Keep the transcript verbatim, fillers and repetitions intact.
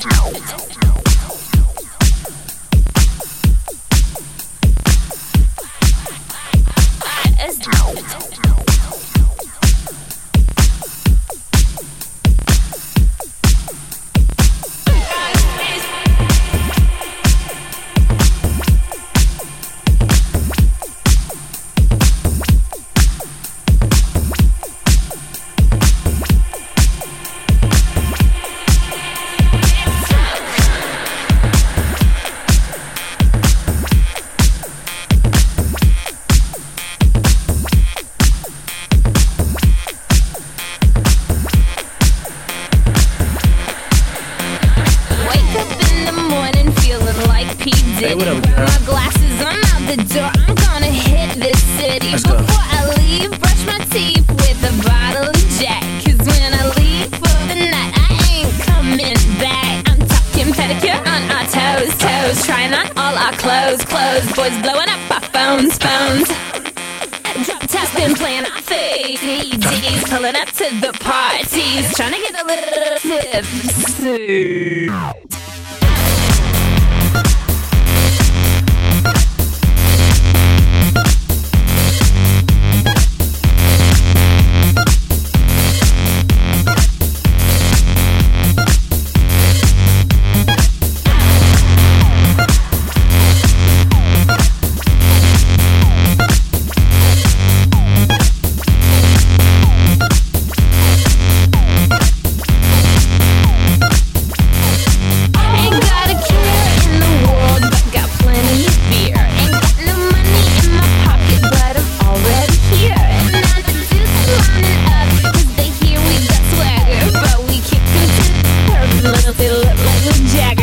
Hey, what up, girl? My glasses, I'm out the door. I'm gonna hit this city. Let's go. Before I leave, brush my teeth with a bottle of Jack. Cause when I leave for the night, I ain't coming back. I'm talking pedicure on our toes, toes. Trying on all our clothes, clothes. Boys blowing up our phones, phones. Drop top been playing our face. C Ds pulling up to the parties. Trying to get a little tipsy. They look like a Jagger.